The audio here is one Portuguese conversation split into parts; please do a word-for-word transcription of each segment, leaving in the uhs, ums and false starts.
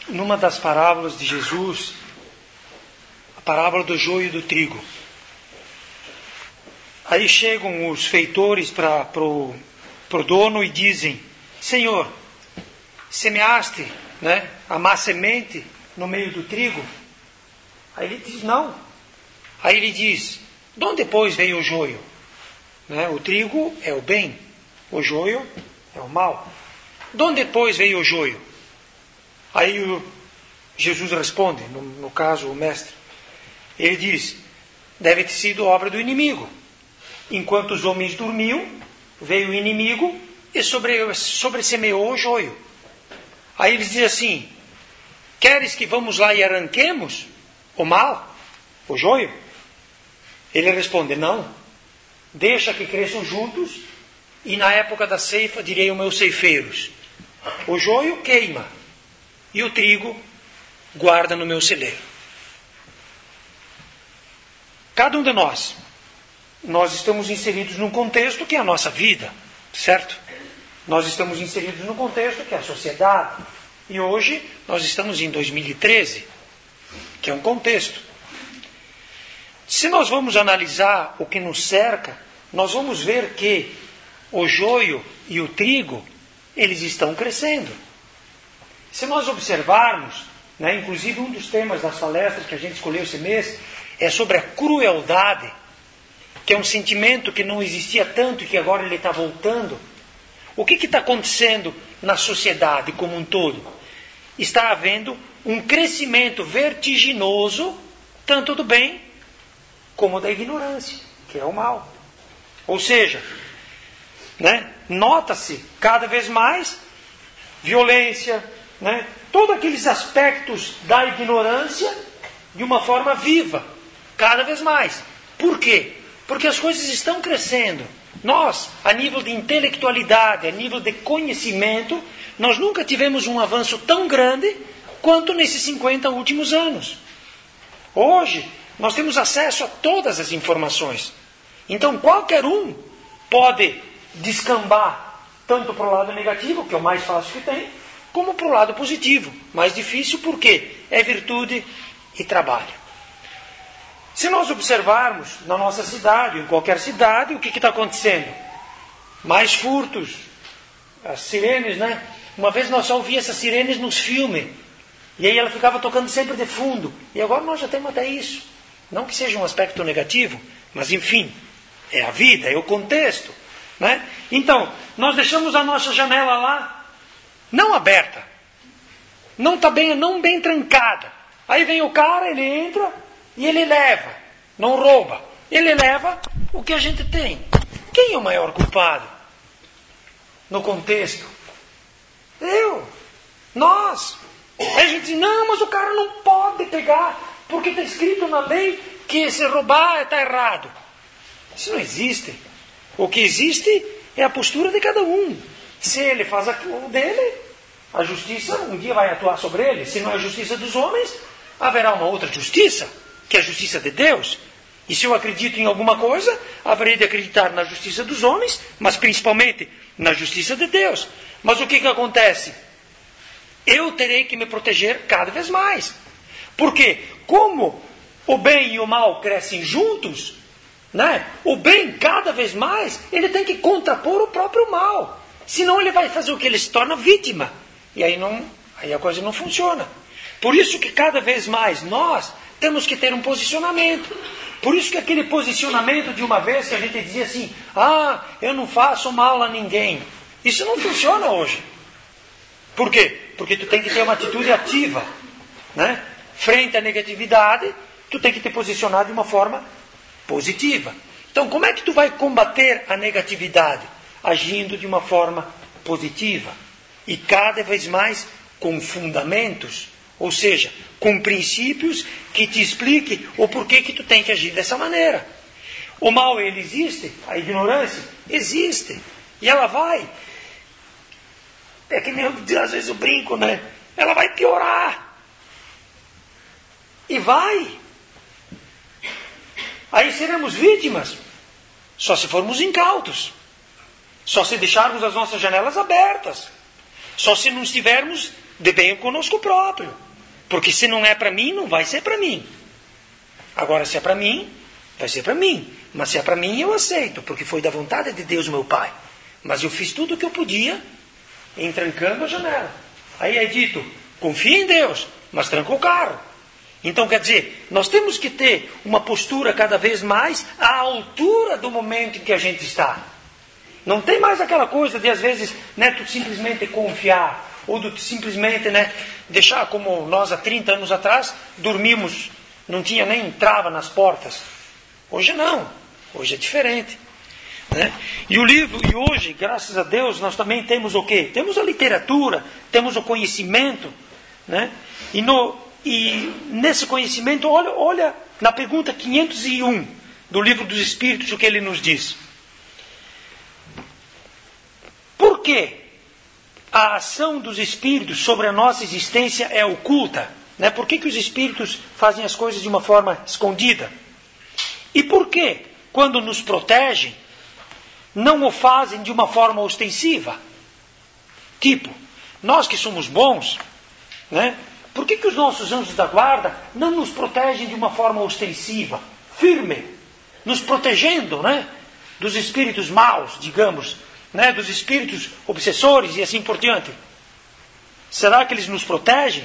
numa das parábolas de Jesus, a parábola do joio e do trigo. Aí chegam os feitores para pro, pro dono e dizem: Senhor, semeaste, né, a má semente no meio do trigo? Aí ele diz: não. Aí ele diz: de onde depois veio o joio? Né? O trigo é o bem, o joio é o mal. De onde depois veio o joio? Aí o, Jesus responde, no, no caso o mestre, ele diz: deve ter sido obra do inimigo. Enquanto os homens dormiam, veio o inimigo e sobre, sobressemeou o joio. Aí eles dizem assim: queres que vamos lá e arranquemos o mal, o joio? Ele responde: não, deixa que cresçam juntos, e na época da ceifa direi aos meus ceifeiros: o joio queima, e o trigo guarda no meu celeiro. Cada um de nós, nós estamos inseridos num contexto que é a nossa vida, certo? Nós estamos inseridos num contexto que é a sociedade. E hoje nós estamos em dois mil e treze, que é um contexto. Se nós vamos analisar o que nos cerca, nós vamos ver que o joio e o trigo, eles estão crescendo. Se nós observarmos, né, inclusive um dos temas das palestras que a gente escolheu esse mês é sobre a crueldade, que é um sentimento que não existia tanto e que agora ele está voltando. O que está acontecendo na sociedade como um todo? Está havendo um crescimento vertiginoso, tanto do bem como da ignorância, que é o mal. Ou seja, né, nota-se cada vez mais violência, né, todos aqueles aspectos da ignorância de uma forma viva, cada vez mais. Por quê? Porque as coisas estão crescendo. Nós, a nível de intelectualidade, a nível de conhecimento, nós nunca tivemos um avanço tão grande quanto nesses cinquenta últimos anos. Hoje, nós temos acesso a todas as informações. Então, qualquer um pode descambar tanto para o lado negativo, que é o mais fácil que tem, como para o lado positivo. Mais difícil porque é virtude e trabalho. Se nós observarmos na nossa cidade, em qualquer cidade, o que está acontecendo? Mais furtos, as sirenes, né? Uma vez nós só ouvíamos essas sirenes nos filmes, e aí ela ficava tocando sempre de fundo, e agora nós já temos até isso. Não que seja um aspecto negativo, mas enfim, é a vida, é o contexto, né? Então, nós deixamos a nossa janela lá, não aberta, não está bem, não bem trancada. Aí vem o cara, ele entra, e ele leva, não rouba, ele leva o que a gente tem. Quem é o maior culpado no contexto? Eu, nós. Aí a gente diz: não, mas o cara não pode pegar, porque está escrito na lei que se roubar está errado. Isso não existe. O que existe é a postura de cada um. Se ele faz aquilo dele, a justiça um dia vai atuar sobre ele. Se não é a justiça dos homens, haverá uma outra justiça, que é a justiça de Deus. E se eu acredito em alguma coisa, haverei de acreditar na justiça dos homens, mas principalmente na justiça de Deus. Mas o que, que acontece? Eu terei que me proteger cada vez mais. Porque como o bem e o mal crescem juntos, né, o bem cada vez mais, ele tem que contrapor o próprio mal. Senão ele vai fazer o que? Ele se torna vítima. E aí, não, aí a coisa não funciona. Por isso que cada vez mais nós temos que ter um posicionamento. Por isso que aquele posicionamento de uma vez que a gente dizia assim: ah, eu não faço mal a ninguém. Isso não funciona hoje. Por quê? Porque tu tem que ter uma atitude ativa, né? Frente à negatividade, tu tem que te posicionar de uma forma positiva. Então, como é que tu vai combater a negatividade? Agindo de uma forma positiva. E cada vez mais com fundamentos. Ou seja, com princípios que te expliquem o porquê que tu tem que agir dessa maneira. O mal, ele existe, a ignorância existe. E ela vai. É que nem eu, às vezes eu brinco, né? Ela vai piorar. E vai. Aí seremos vítimas. Só se formos incautos. Só se deixarmos as nossas janelas abertas. Só se não estivermos de bem conosco próprio. Porque se não é para mim, não vai ser para mim. Agora, se é para mim, vai ser para mim. Mas se é para mim, eu aceito, porque foi da vontade de Deus, meu Pai. Mas eu fiz tudo o que eu podia, entrancando a janela. Aí é dito, confia em Deus, mas tranca o carro. Então, quer dizer, nós temos que ter uma postura cada vez mais à altura do momento em que a gente está. Não tem mais aquela coisa de, às vezes, né, tu simplesmente confiar, ou de simplesmente, né, deixar como nós há trinta anos atrás, dormimos, não tinha nem trava nas portas. Hoje não, hoje é diferente. Né? E o livro, e hoje, graças a Deus, nós também temos o quê? Temos a literatura, temos o conhecimento, né? E, no, e nesse conhecimento, olha, olha na pergunta quinhentos e um do Livro dos Espíritos, o que ele nos diz. Por que a ação dos espíritos sobre a nossa existência é oculta? Né? Por que, que os espíritos fazem as coisas de uma forma escondida? E por que, quando nos protegem, não o fazem de uma forma ostensiva? Tipo, nós que somos bons, né? Por que, que os nossos anjos da guarda não nos protegem de uma forma ostensiva, firme, nos protegendo, né, dos espíritos maus, digamos, né, dos espíritos obsessores e assim por diante? Será que eles nos protegem?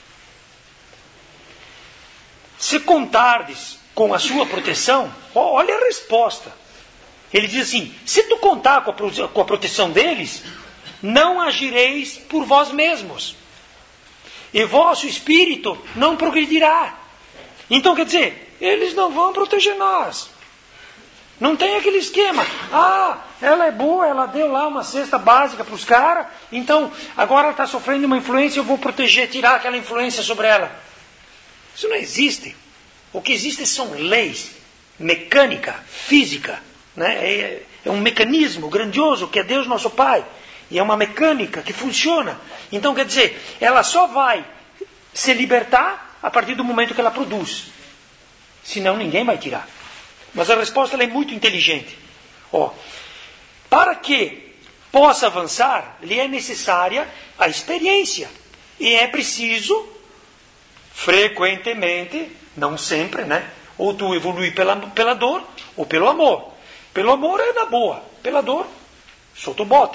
Se contardes com a sua proteção, olha a resposta. Ele diz assim, se tu contar com a, com a proteção deles, não agireis por vós mesmos. E vosso espírito não progredirá. Então, quer dizer, eles não vão proteger nós. Não tem aquele esquema. Ah, ela é boa, ela deu lá uma cesta básica para os caras, então agora ela está sofrendo uma influência, eu vou proteger, tirar aquela influência sobre ela. Isso não existe. O que existe são leis, mecânica, física. Né? É, é um mecanismo grandioso que é Deus nosso Pai. E é uma mecânica que funciona. Então, quer dizer, ela só vai se libertar a partir do momento que ela produz. Senão ninguém vai tirar. Mas a resposta ela é muito inteligente. Ó, para que possa avançar, lhe é necessária a experiência. E é preciso, frequentemente, não sempre, né? Ou tu evolui pela, pela dor, ou pelo amor. Pelo amor é na boa. Pela dor, solta o bote.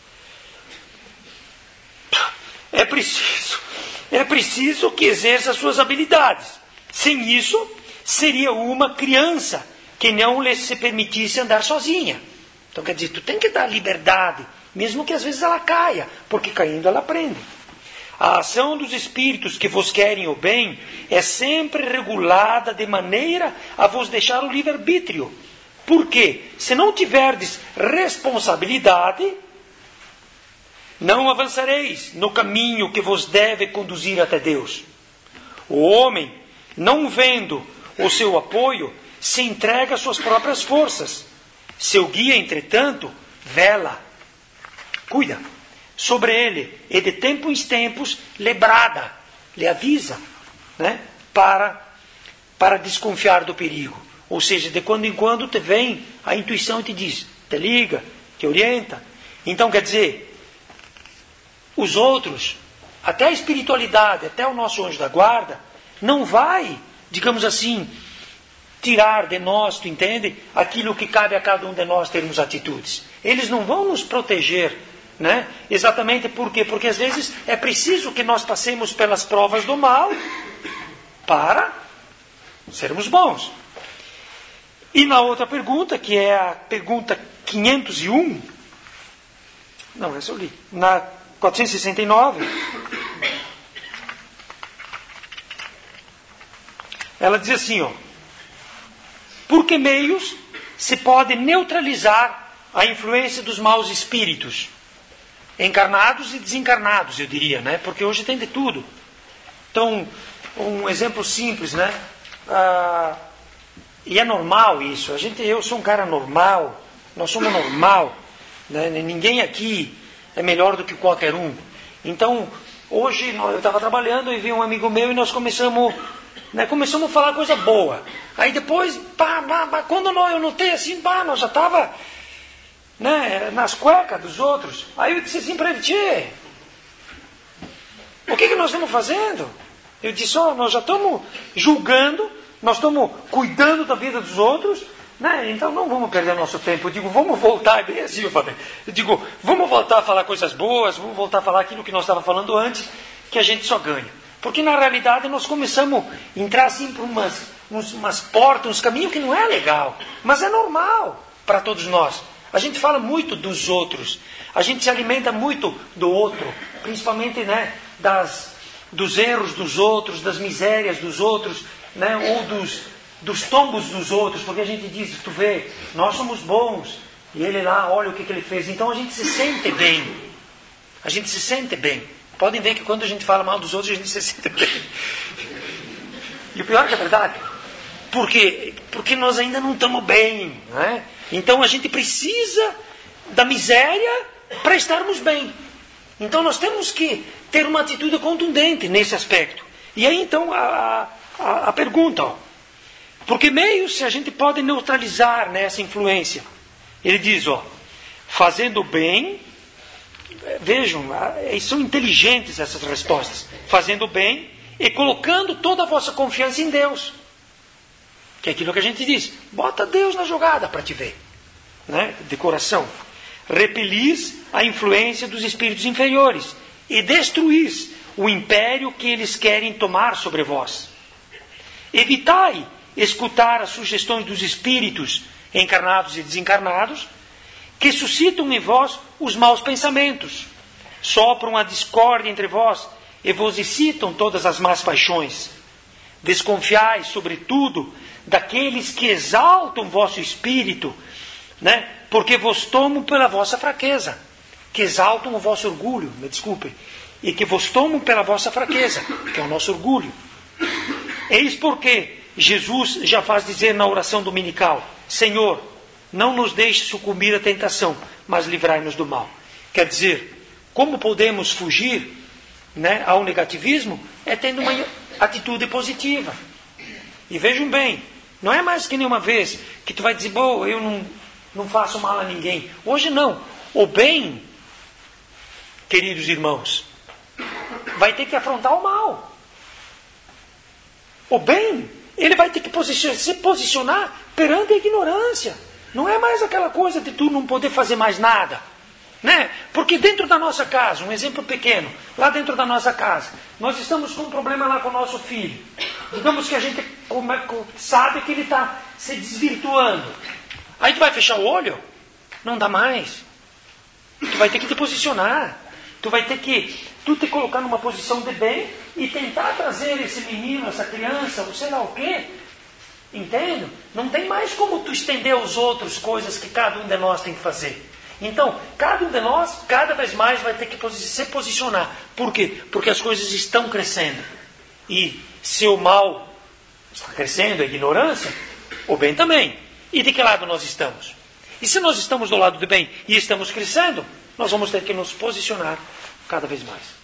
É preciso, é preciso que exerça as suas habilidades. Sem isso, seria uma criança que não lhe se permitisse andar sozinha. Então, quer dizer, tu tem que dar liberdade, mesmo que às vezes ela caia, porque caindo ela aprende. A ação dos espíritos que vos querem o bem é sempre regulada de maneira a vos deixar o livre-arbítrio. Porque, se não tiverdes responsabilidade, não avançareis no caminho que vos deve conduzir até Deus. O homem, não vendo o seu apoio, se entrega às suas próprias forças. Seu guia, entretanto, vela, cuida sobre ele, e de tempo em tempos lhe brada, lhe avisa, né, para, para desconfiar do perigo. Ou seja, de quando em quando te vem a intuição e te diz, te liga, te orienta. Então, quer dizer, os outros, até a espiritualidade, até o nosso anjo da guarda, não vai, digamos assim, tirar de nós, tu entende? Aquilo que cabe a cada um de nós termos atitudes. Eles não vão nos proteger, né? Exatamente por quê? Porque às vezes é preciso que nós passemos pelas provas do mal para sermos bons. E na outra pergunta, que é a pergunta quinhentos e um, não, essa eu li, na quatrocentos e sessenta e nove, ela diz assim, ó, por que meios se pode neutralizar a influência dos maus espíritos? Encarnados e desencarnados, eu diria, né? Porque hoje tem de tudo. Então, um exemplo simples, né? Ah, e é normal isso. A gente, eu sou um cara normal, nós somos normal, né? Ninguém aqui é melhor do que qualquer um. Então, hoje eu estava trabalhando e vi um amigo meu e nós começamos, né, começamos a falar coisa boa. Aí depois, pá, pá, pá, quando eu notei assim, pá, nós já estava, né, nas cuecas dos outros. Aí eu disse assim para ele, tchê, O que, que nós estamos fazendo? Eu disse, ó, nós já estamos julgando, nós estamos cuidando da vida dos outros, né? Então não vamos perder nosso tempo. Eu digo, vamos voltar, é bem assim, eu falei. Eu digo, vamos voltar a falar coisas boas, vamos voltar a falar aquilo que nós estávamos falando antes, que a gente só ganha. Porque na realidade nós começamos a entrar assim por umas, umas portas, uns caminhos que não é legal, mas é normal para todos nós. A gente fala muito dos outros, a gente se alimenta muito do outro, principalmente, né, das, dos erros dos outros, das misérias dos outros, né, ou dos, dos tombos dos outros, porque a gente diz, tu vê, nós somos bons, e ele lá, olha o que, que ele fez, então a gente se sente bem, a gente se sente bem. Podem ver que quando a gente fala mal dos outros, a gente se sente bem. E o pior é que é verdade, porque, porque nós ainda não estamos bem, né? Então a gente precisa da miséria para estarmos bem. Então nós temos que ter uma atitude contundente nesse aspecto. E aí então a, a, a pergunta, ó, por que meios se a gente pode neutralizar nessa influência? Ele diz, ó, fazendo bem, vejam, são inteligentes essas respostas, fazendo bem e colocando toda a vossa confiança em Deus. Que é aquilo que a gente diz, bota Deus na jogada para te ver, né? De coração. Repelis a influência dos espíritos inferiores e destruís o império que eles querem tomar sobre vós. Evitai escutar as sugestões dos espíritos encarnados e desencarnados que suscitam em vós os maus pensamentos, sopram a discórdia entre vós e vos excitam todas as más paixões. Desconfiai, sobretudo, daqueles que exaltam vosso espírito, né? Porque vos tomam pela vossa fraqueza, que exaltam o vosso orgulho, me desculpem, e que vos tomam pela vossa fraqueza, que é o nosso orgulho. Eis porque Jesus já faz dizer na oração dominical, Senhor, não nos deixe sucumbir à tentação, mas livrai-nos do mal. Quer dizer, como podemos fugir, né, ao negativismo? É tendo uma atitude positiva. E vejam bem, não é mais que nenhuma vez que tu vai dizer, bom, eu não, não faço mal a ninguém. Hoje não. O bem, queridos irmãos, vai ter que afrontar o mal. O bem, ele vai ter que posicionar, se posicionar perante a ignorância. Não é mais aquela coisa de tu não poder fazer mais nada. Né? Porque dentro da nossa casa, um exemplo pequeno, lá dentro da nossa casa, nós estamos com um problema lá com o nosso filho. Digamos que a gente sabe que ele está se desvirtuando. Aí tu vai fechar o olho? Não dá mais. Tu vai ter que te posicionar. Tu vai ter que tu te colocar numa posição de bem e tentar trazer esse menino, essa criança, ou sei lá o quê. Entende? Não tem mais como tu estender aos outros coisas que cada um de nós tem que fazer. Então, cada um de nós, cada vez mais, vai ter que se posicionar. Por quê? Porque as coisas estão crescendo. E se o mal está crescendo, a ignorância, o bem também. E de que lado nós estamos? E se nós estamos do lado do bem e estamos crescendo, nós vamos ter que nos posicionar cada vez mais.